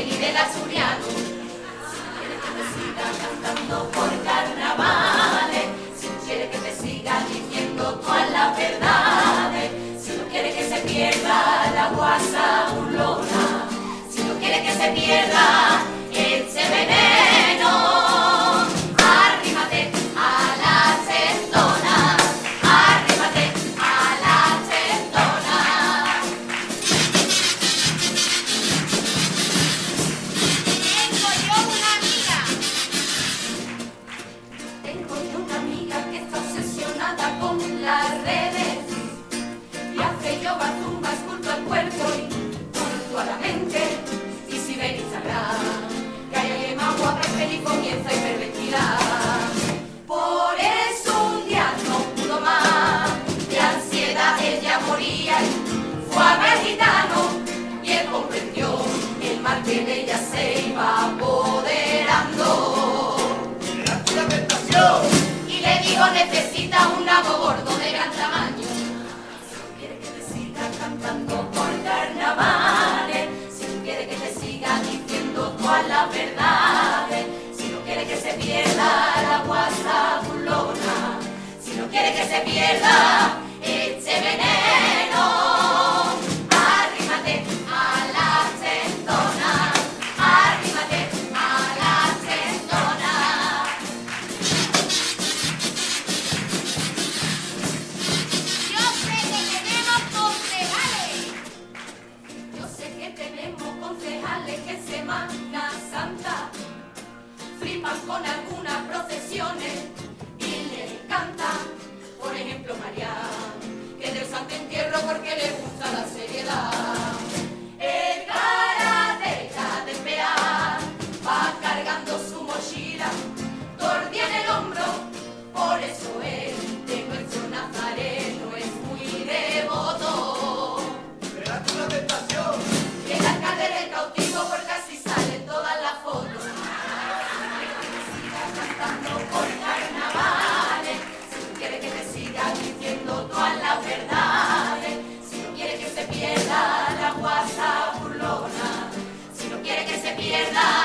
Feliz del Asturiano. Si no quieres que te siga cantando por carnavales, si no quieres que te siga diciendo todas las verdades, si no quieres que se pierda la guasa burlona, si no quieres que se pierda ese veneno, arrímate a la centona, arrímate a la centona. Tengo yo una amiga que está obsesionada con las redes y hace yoga, zumba, esculpa el cuerpo y junto a la mente. Y si ve en Instagram que hay alguien más guapa y feliz, comienza a hiperventilar. Por eso un día no pudo más, de ansiedad ella moría y fue a ver gitano, y él comprendió el mal que de ella se iba apoderando. Y le dijo, necesita un nabo gordo de gran tamaño. Si no quiere que te siga cantando por carnavales, si no quiere que te siga diciendo todas las verdades, si no quiere que se pierda la guasa burlona, si no quiere que se pierda ese veneno, arrímate a la centona, arrímate a la centona. Yo sé que tenemos concejales que en Semana Santa flipan con algunas procesiones y les encanta. Por ejemplo, María, que del Santo Entierro porque le gusta la seriedad. El karateka de pear va cargando su mochila, tordía en el hombro, por eso él de nuestro Nazareno es muy devoto. Y el alcalde del cautivo porque así salen todas las fotos. Si no quieres que te siga cantando por carnavales, si no quieres que te siga diciendo todas las verdades, si no quieres que se pierda la guasa burlona, si no quieres que se pierda